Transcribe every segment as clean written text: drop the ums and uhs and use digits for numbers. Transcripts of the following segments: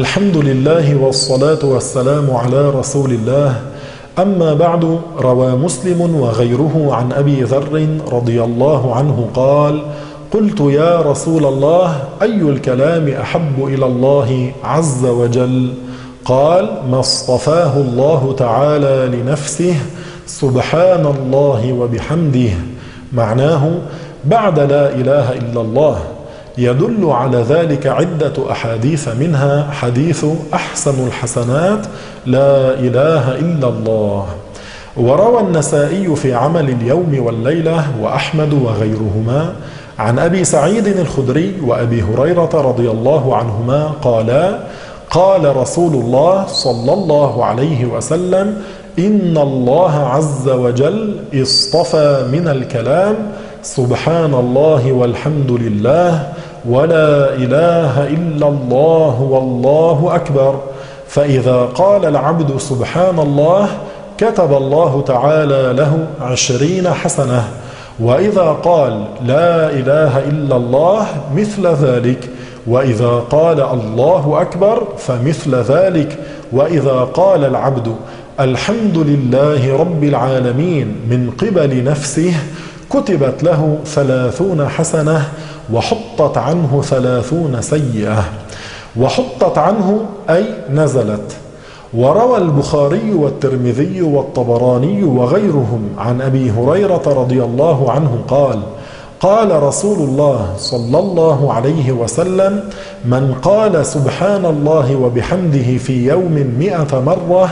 الحمد لله والصلاة والسلام على رسول الله. أما بعد، روى مسلم وغيره عن أبي ذر رضي الله عنه قال: قلت يا رسول الله، أي الكلام أحب إلى الله عز وجل؟ قال: ما اصطفاه الله تعالى لنفسه، سبحان الله وبحمده. معناه بعد لا إله إلا الله. يدل على ذلك عدة أحاديث، منها حديث أحسن الحسنات لا إله إلا الله. وروى النسائي في عمل اليوم والليلة وأحمد وغيرهما عن أبي سعيد الخدري وأبي هريرة رضي الله عنهما قالا: قال رسول الله صلى الله عليه وسلم: إن الله عز وجل اصطفى من الكلام سبحان الله والحمد لله ولا إله إلا الله والله أكبر. فإذا قال العبد سبحان الله كتب الله تعالى له 20 حسنة، وإذا قال لا إله إلا الله مثل ذلك، وإذا قال الله أكبر فمثل ذلك، وإذا قال العبد الحمد لله رب العالمين من قبل نفسه كتبت له 30 حسنة وحطت عنه 30 سيئة. وحطت عنه أي نزلت. وروى البخاري والترمذي والطبراني وغيرهم عن أبي هريرة رضي الله عنه قال: قال رسول الله صلى الله عليه وسلم: من قال سبحان الله وبحمده في يوم 100 مرة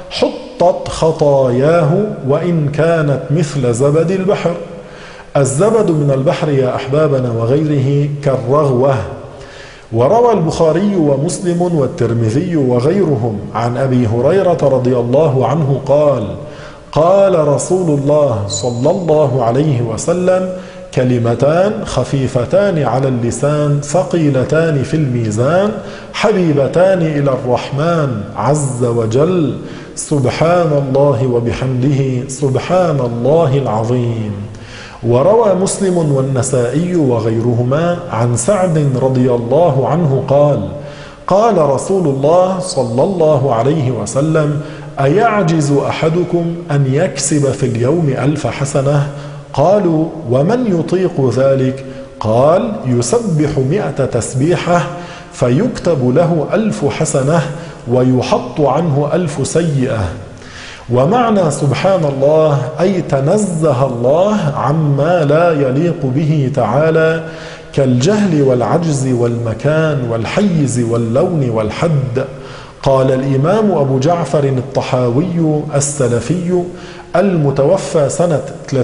حطت خطاياه وإن كانت مثل زبد البحر. الزبد من البحر يا أحبابنا وغيره كالرغوة. وروى البخاري ومسلم والترمذي وغيرهم عن أبي هريرة رضي الله عنه قال: قال رسول الله صلى الله عليه وسلم: كلمتان خفيفتان على اللسان ثقيلتان في الميزان حبيبتان إلى الرحمن عز وجل، سبحان الله وبحمده سبحان الله العظيم. وروى مسلم والنسائي وغيرهما عن سعد رضي الله عنه قال: قال رسول الله صلى الله عليه وسلم: أيعجز أحدكم أن يكسب في اليوم 1000 حسنة؟ قالوا: ومن يطيق ذلك؟ قال: يسبح 100 تسبيحة فيكتب له 1000 حسنة ويحط عنه 1000 سيئة. ومعنى سبحان الله أي تنزه الله عما لا يليق به تعالى كالجهل والعجز والمكان والحيز واللون والحد. قال الإمام أبو جعفر الطحاوي السلفي المتوفى سنة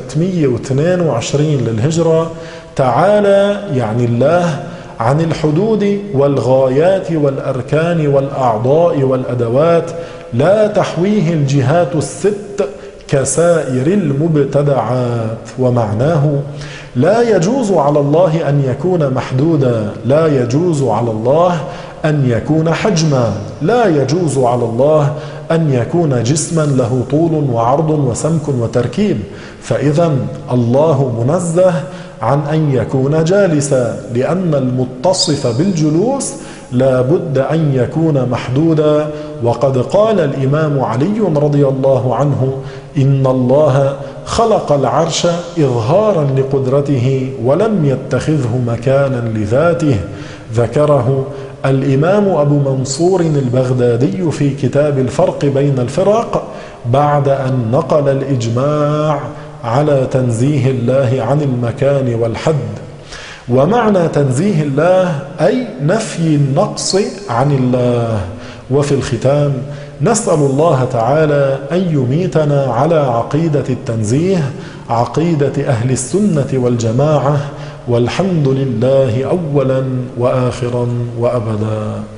322 للهجرة: تعالى يعني الله عن الحدود والغايات والأركان والأعضاء والأدوات لا تحويه الجهات الست كسائر المبتدعات. ومعناه لا يجوز على الله أن يكون محدودا، لا يجوز على الله أن يكون حجما، لا يجوز على الله أن يكون جسما له طول وعرض وسمك وتركيب. فإذا الله منزه عن أن يكون جالسا، لأن المتصف بالجلوس لا بد أن يكون محدودا. وقد قال الإمام علي رضي الله عنه: إن الله خلق العرش إظهارا لقدرته ولم يتخذه مكانا لذاته. ذكره الإمام أبو منصور البغدادي في كتاب الفرق بين الفرق بعد أن نقل الإجماع على تنزيه الله عن المكان والحد. ومعنى تنزيه الله أي نفي النقص عن الله. وفي الختام نسأل الله تعالى أن يميتنا على عقيدة التنزيه، عقيدة أهل السنة والجماعة، والحمد لله أولا وآخرا وأبدا.